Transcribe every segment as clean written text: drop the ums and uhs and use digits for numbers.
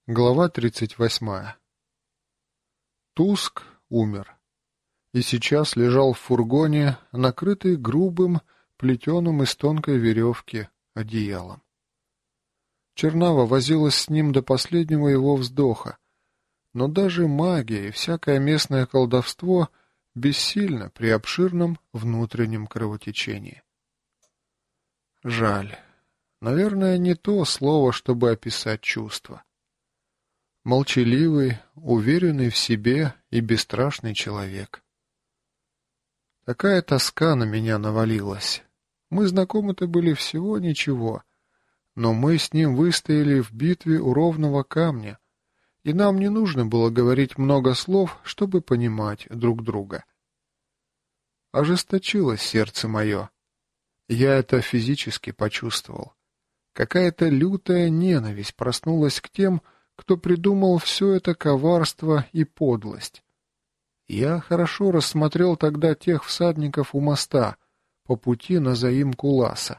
Глава 38. Туск умер. И сейчас лежал в фургоне, накрытый грубым, плетеным из тонкой веревки одеялом. Чернава возилась с ним до последнего его вздоха, но даже магия и всякое местное колдовство бессильно при обширном внутреннем кровотечении. Жаль. Наверное, не то слово, чтобы описать чувства. Молчаливый, уверенный в себе и бесстрашный человек. Такая тоска на меня навалилась. Мы знакомы-то были всего ничего, но мы с ним выстояли в битве у ровного камня, и нам не нужно было говорить много слов, чтобы понимать друг друга. Ожесточилось сердце мое. Я это физически почувствовал. Какая-то лютая ненависть проснулась к тем, кто придумал все это коварство и подлость. Я хорошо рассмотрел тогда тех всадников у моста по пути на заимку Ласа.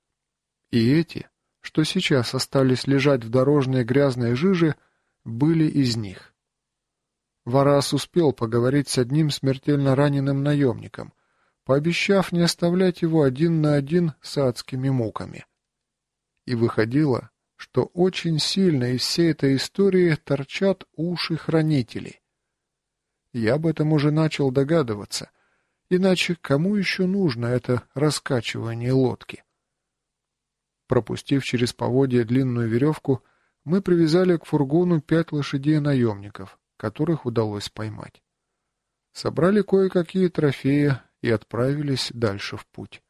И эти, что сейчас остались лежать в дорожной грязной жиже, были из них. Варас успел поговорить с одним смертельно раненым наемником, пообещав не оставлять его один на один с адскими муками. И выходило, что очень сильно из всей этой истории торчат уши хранителей. Я об этом уже начал догадываться, иначе кому еще нужно это раскачивание лодки? Пропустив через поводья длинную веревку, мы привязали к фургону 5 лошадей-наемников, которых удалось поймать. Собрали кое-какие трофеи и отправились дальше в путь.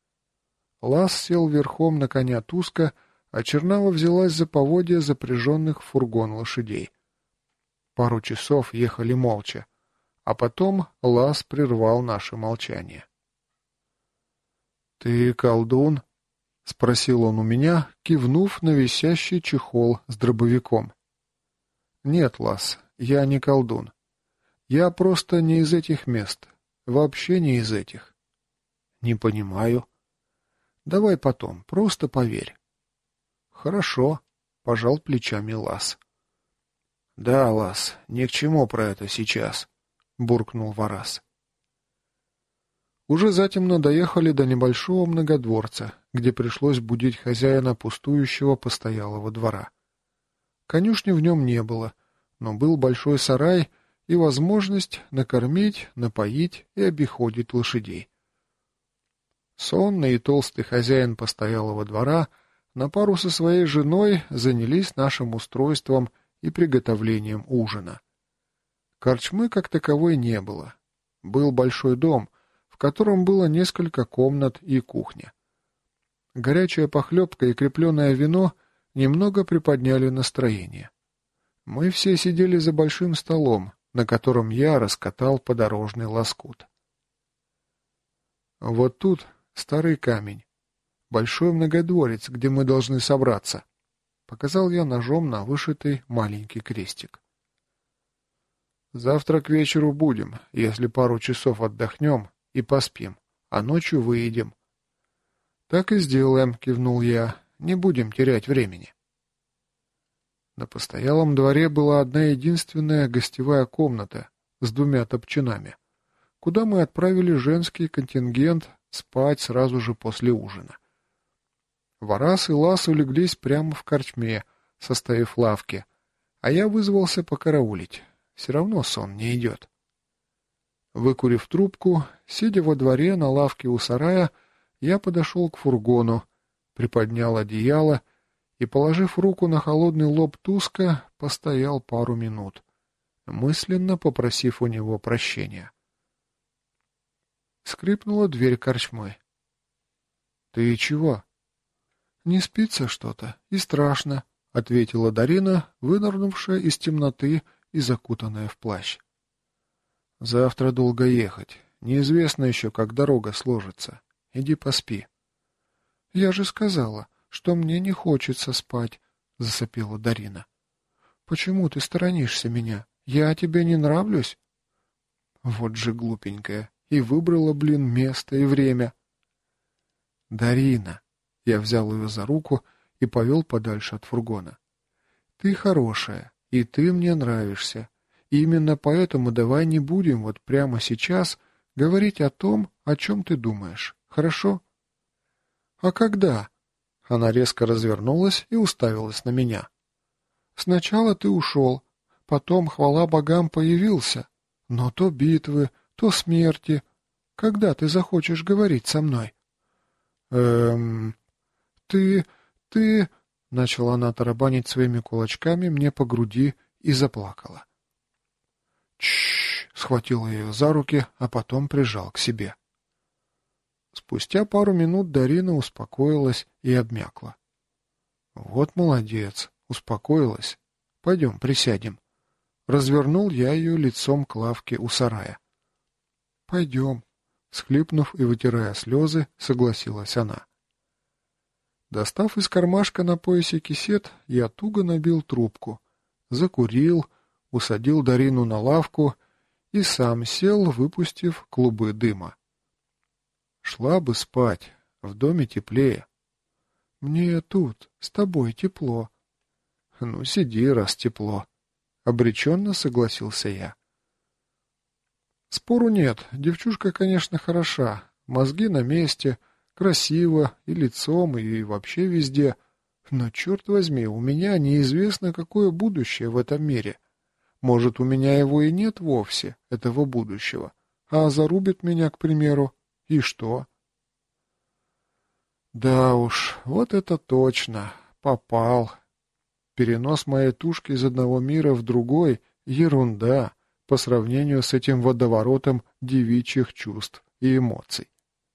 Лас сел верхом на коня Туска, а Чернава взялась за поводья запряженных в фургон лошадей. Пару часов ехали молча, а потом Лас прервал наше молчание. — Ты колдун? — спросил он у меня, кивнув на висящий чехол с дробовиком. — Нет, Лас, я не колдун. Я просто не из этих мест. Вообще не из этих. — Не понимаю. — Давай потом, просто поверь. «Хорошо», — пожал плечами Лас. «Да, Лас, ни к чему про это сейчас», — буркнул Варас. Уже затемно доехали до небольшого многодворца, где пришлось будить хозяина пустующего постоялого двора. Конюшни в нем не было, но был большой сарай и возможность накормить, напоить и обиходить лошадей. Сонный и толстый хозяин постоялого двора на пару со своей женой занялись нашим устройством и приготовлением ужина. Корчмы как таковой не было. Был большой дом, в котором было несколько комнат и кухня. Горячая похлебка и крепленное вино немного приподняли настроение. Мы все сидели за большим столом, на котором я раскатал подорожный лоскут. Вот тут старый камень. Большой многодворец, где мы должны собраться. Показал я ножом на вышитый маленький крестик. Завтра к вечеру будем, если пару часов отдохнем и поспим, а ночью выедем. Так и сделаем, кивнул я, не будем терять времени. На постоялом дворе была одна единственная гостевая комната с 2 топчинами, куда мы отправили женский контингент спать сразу же после ужина. Варас и Лас улеглись прямо в корчме, составив лавки, а я вызвался покараулить. Все равно сон не идет. Выкурив трубку, сидя во дворе на лавке у сарая, я подошел к фургону, приподнял одеяло и, положив руку на холодный лоб Туска, постоял пару минут, мысленно попросив у него прощения. Скрипнула дверь корчмы. — Ты чего? — Не спится что-то и страшно, — ответила Дарина, вынырнувшая из темноты и закутанная в плащ. — Завтра долго ехать. Неизвестно еще, как дорога сложится. Иди поспи. — Я же сказала, что мне не хочется спать, — засопела Дарина. — Почему ты сторонишься меня? Я тебе не нравлюсь? Вот же глупенькая. И выбрала, место и время. — Дарина! Я взял ее за руку и повел подальше от фургона. — Ты хорошая, и ты мне нравишься. И именно поэтому давай не будем вот прямо сейчас говорить о том, о чем ты думаешь. Хорошо? А когда? Она резко развернулась и уставилась на меня. Сначала ты ушел, потом, хвала богам, появился. Но то битвы, то смерти. Когда ты захочешь говорить со мной? Ты... ты... Начала она тарабанить своими кулачками мне по груди и заплакала. Чш! Схватил ее за руки, а потом прижал к себе. Спустя пару минут Дарина успокоилась и обмякла. Вот молодец, успокоилась. Пойдем, присядем. Развернул я ее лицом к лавке у сарая. Пойдем. Схлипнув и вытирая слезы, согласилась она. Достав из кармашка на поясе кисет, я туго набил трубку, закурил, усадил Дарину на лавку и сам сел, выпустив клубы дыма. Шла бы спать, в доме теплее. Мне тут, с тобой тепло. Ну, сиди, раз тепло. Обреченно согласился я. Спору нет, девчушка, конечно, хороша, мозги на месте, красиво и лицом, и вообще везде. Но, черт возьми, у меня неизвестно, какое будущее в этом мире. Может, у меня его и нет вовсе, этого будущего, а зарубит меня, к примеру, и что? Да уж, вот это точно, попал. Перенос моей тушки из одного мира в другой — ерунда по сравнению с этим водоворотом девичьих чувств и эмоций.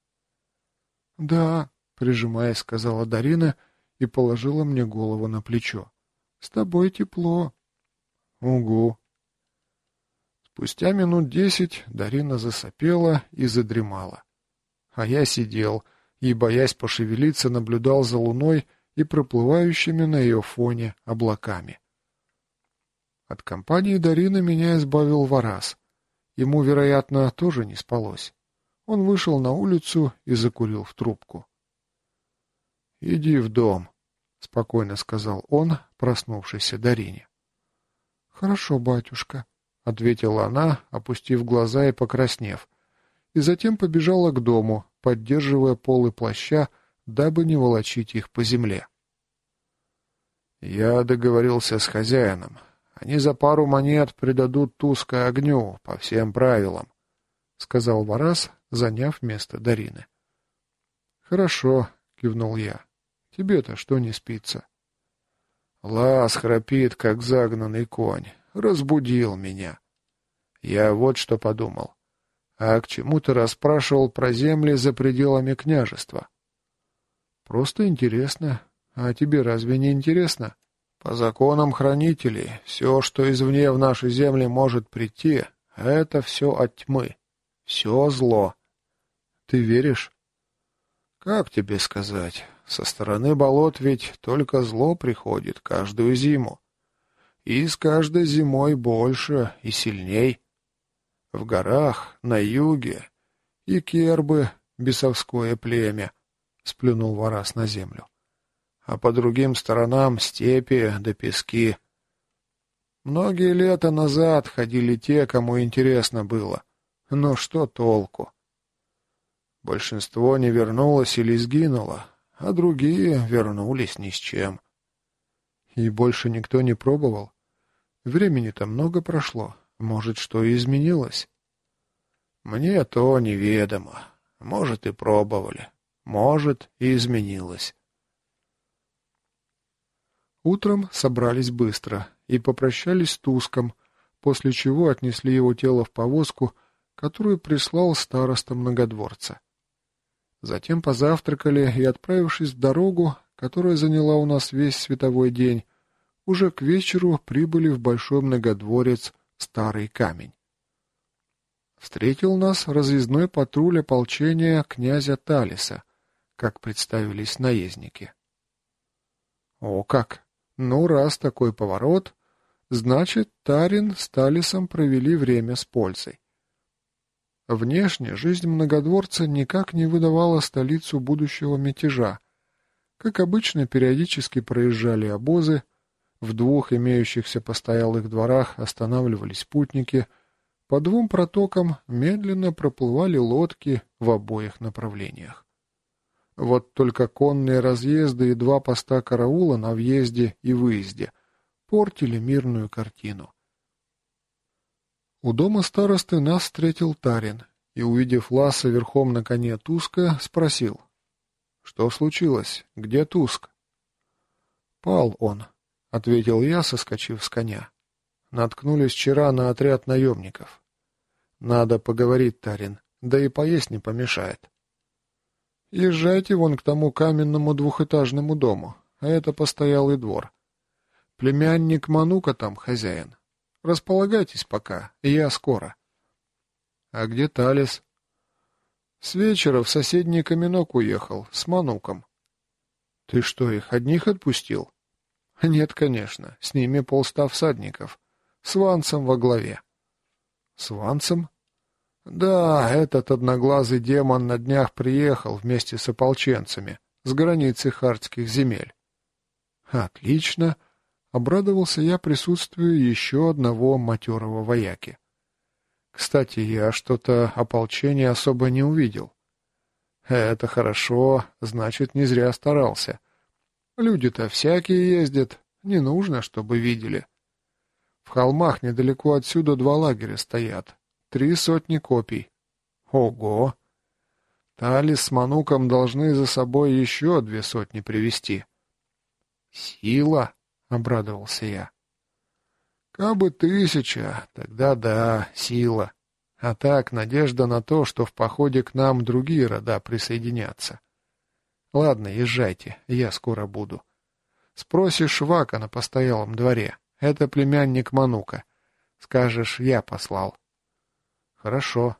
«Да», — прижимаясь, сказала Дарина и положила мне голову на плечо. «С тобой тепло». «Угу». Спустя минут 10 Дарина засопела и задремала. А я сидел и, боясь пошевелиться, наблюдал за луной и проплывающими на ее фоне облаками. От компании Дарины меня избавил Вараз. Ему, вероятно, тоже не спалось. Он вышел на улицу и закурил в трубку. — Иди в дом, — спокойно сказал он, проснувшейся Дарине. — Хорошо, батюшка, — ответила она, опустив глаза и покраснев, и затем побежала к дому, поддерживая полы плаща, дабы не волочить их по земле. — Я договорился с хозяином. Они за пару монет придадут Туска огню, по всем правилам, — сказал Вараз, заняв место Дарины. — Хорошо, — кивнул я. — Тебе-то что не спится? Лас храпит, как загнанный конь. Разбудил меня. Я вот что подумал. А к чему ты расспрашивал про земли за пределами княжества? — Просто интересно. А тебе разве не интересно? По законам хранителей, все, что извне в наши земли может прийти, это все от тьмы. Все зло. Ты веришь? Как тебе сказать? Со стороны болот ведь только зло приходит каждую зиму. И с каждой зимой больше и сильней. В горах, на юге, и кербы, бесовское племя, сплюнул Вараз на землю. А по другим сторонам степи да пески. Многие лета назад ходили те, кому интересно было. Но что толку? Большинство не вернулось или сгинуло, а другие вернулись ни с чем. И больше никто не пробовал? Времени-то много прошло, может, что и изменилось? Мне то неведомо. Может, и пробовали, может, и изменилось. Утром собрались быстро и попрощались с Туском, после чего отнесли его тело в повозку, которую прислал староста Многодворца. Затем позавтракали и, отправившись в дорогу, которая заняла у нас весь световой день, уже к вечеру прибыли в Большой Многодворец Старый Камень. Встретил нас разъездной патруль ополчения князя Талиса, как представились наездники. О как! Ну, раз такой поворот, значит, Тарин с Талисом провели время с пользой. Внешне жизнь Многодворца никак не выдавала столицу будущего мятежа. Как обычно, периодически проезжали обозы, В 2 имеющихся постоялых дворах останавливались путники, по 2 протокам медленно проплывали лодки в обоих направлениях. Вот только конные разъезды и 2 поста караула на въезде и выезде портили мирную картину. У дома старосты нас встретил Тарин и, увидев Ласса верхом на коне Туска, спросил: «Что случилось? Где Туск?» «Пал он», — ответил я, соскочив с коня. «Наткнулись вчера на отряд наемников. Надо поговорить, Тарин, да и поесть не помешает. Езжайте вон к тому каменному 2-этажному дому, а это постоялый двор. Племянник Манука там хозяин. Располагайтесь пока, и я скоро». «А где Талис?» «С вечера в соседний Каменок уехал, с Мануком». «Ты что, их одних отпустил?» «Нет, конечно, с ними 100 всадников, с Ванцем во главе». «С Ванцем?» «Да, этот одноглазый демон на днях приехал вместе с ополченцами с границы хартских земель». «Отлично!» — обрадовался я присутствию еще одного матерого вояки. «Кстати, я что-то ополчение особо не увидел». «Это хорошо, значит, не зря старался. Люди-то всякие ездят, не нужно, чтобы видели. В холмах недалеко отсюда 2 лагеря стоят, 3 сотни копий. Ого! Талис с Мануком должны за собой еще 2 сотни привезти». «Сила!» — обрадовался я. «Кабы 1000, тогда да, сила. А так, надежда на то, что в походе к нам другие рода присоединятся. Ладно, езжайте, я скоро буду. Спросишь Вака на постоялом дворе. Это племянник Манука. Скажешь, я послал». «Хорошо».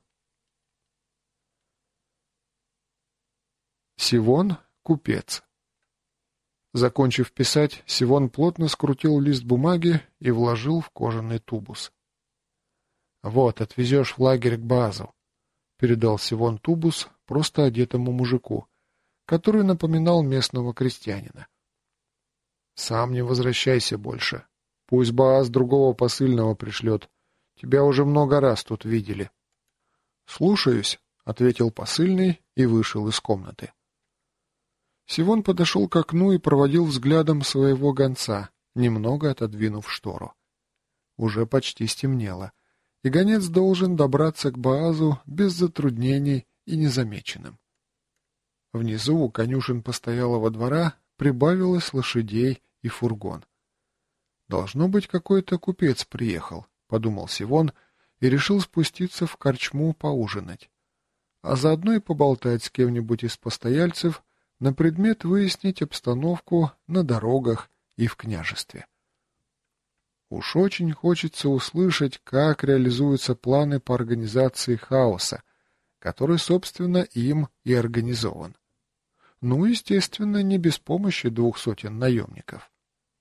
Сивон — купец. Закончив писать, Сивон плотно скрутил лист бумаги и вложил в кожаный тубус. «Вот, отвезешь в лагерь к Баазу», — передал Сивон тубус просто одетому мужику, который напоминал местного крестьянина. «Сам не возвращайся больше. Пусть Баас другого посыльного пришлет. Тебя уже много раз тут видели». «Слушаюсь», — ответил посыльный и вышел из комнаты. Сивон подошел к окну и проводил взглядом своего гонца, немного отодвинув штору. Уже почти стемнело, и гонец должен добраться к Баазу без затруднений и незамеченным. Внизу у конюшен постоялого двора прибавилось лошадей и фургон. «Должно быть, какой-то купец приехал», — подумал Сивон и решил спуститься в корчму поужинать, а заодно и поболтать с кем-нибудь из постояльцев на предмет выяснить обстановку на дорогах и в княжестве. Уж очень хочется услышать, как реализуются планы по организации хаоса, который, собственно, им и организован. Ну, естественно, не без помощи 200 наемников.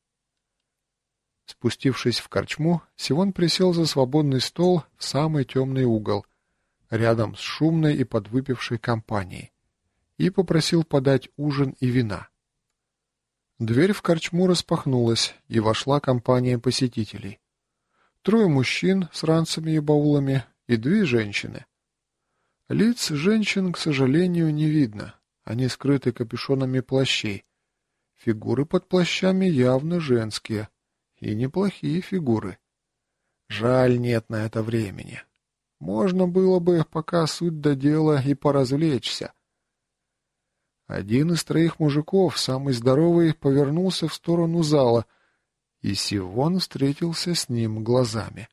Спустившись в корчму, Сивон присел за свободный стол в самый темный угол, рядом с шумной и подвыпившей компанией, и попросил подать ужин и вина. Дверь в корчму распахнулась, и вошла компания посетителей. 3 мужчин с ранцами и баулами и 2 женщины. Лиц женщин, к сожалению, не видно, они скрыты капюшонами плащей. Фигуры под плащами явно женские, и неплохие фигуры. Жаль, нет на это времени. Можно было бы, пока суть до дела, и поразвлечься. Один из 3 мужиков, самый здоровый, повернулся в сторону зала, и Сивон встретился с ним глазами.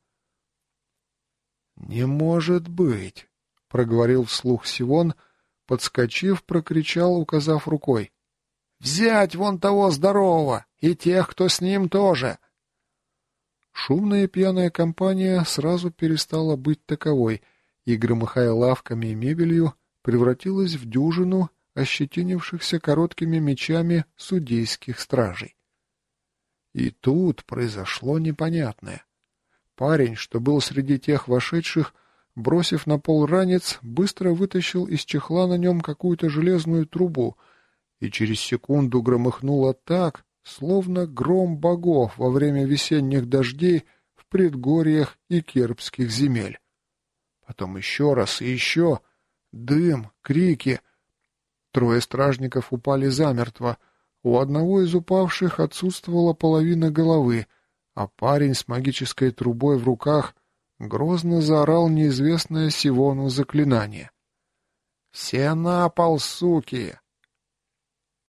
«Не может быть!» — проговорил вслух Сивон, подскочив, прокричал, указав рукой. «Взять вон того здорового! И тех, кто с ним тоже!» Шумная и пьяная компания сразу перестала быть таковой, и, громыхая лавками и мебелью, превратилась в дюжину ощетинившихся короткими мечами судейских стражей. И тут произошло непонятное. Парень, что был среди тех вошедших, бросив на пол ранец, быстро вытащил из чехла на нем какую-то железную трубу, и через секунду громыхнуло так, словно гром богов во время весенних дождей в предгорьях и кирбских земель. Потом еще раз и еще. Дым, крики. Трое стражников упали замертво. У одного из упавших отсутствовала половина головы, а парень с магической трубой в руках грозно заорал неизвестное Сивону заклинание. «Все на пол, суки!»